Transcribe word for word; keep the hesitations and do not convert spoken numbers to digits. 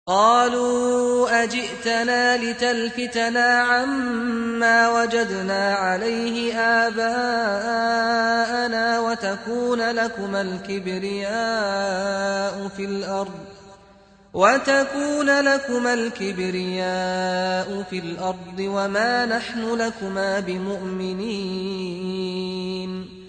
قالوا أجئتنا لتلفتنا عما وجدنا عليه آباءنا وتكون لكما الكبرياء في الأرض وتكون لكما الكبرياء في الأرض وما نحن لكما بمؤمنين